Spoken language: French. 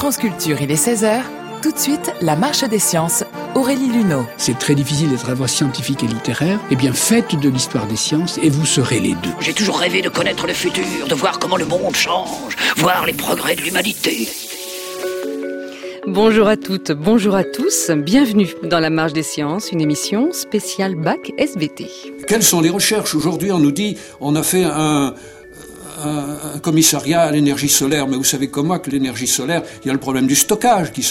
France Culture, il est 16h. Tout de suite, la marche des sciences. Aurélie Luneau. C'est très difficile d'être à la fois scientifique et littéraire. Eh bien, faites de l'histoire des sciences et vous serez les deux. J'ai toujours rêvé de connaître le futur, de voir comment le monde change, voir les progrès de l'humanité. Bonjour à toutes, bonjour à tous. Bienvenue dans la marche des sciences, une émission spéciale Bac SVT. Quelles sont les recherches ? Aujourd'hui, on nous dit, on a fait un commissariat à l'énergie solaire, mais vous savez comme moi que l'énergie solaire, il y a le problème du stockage qui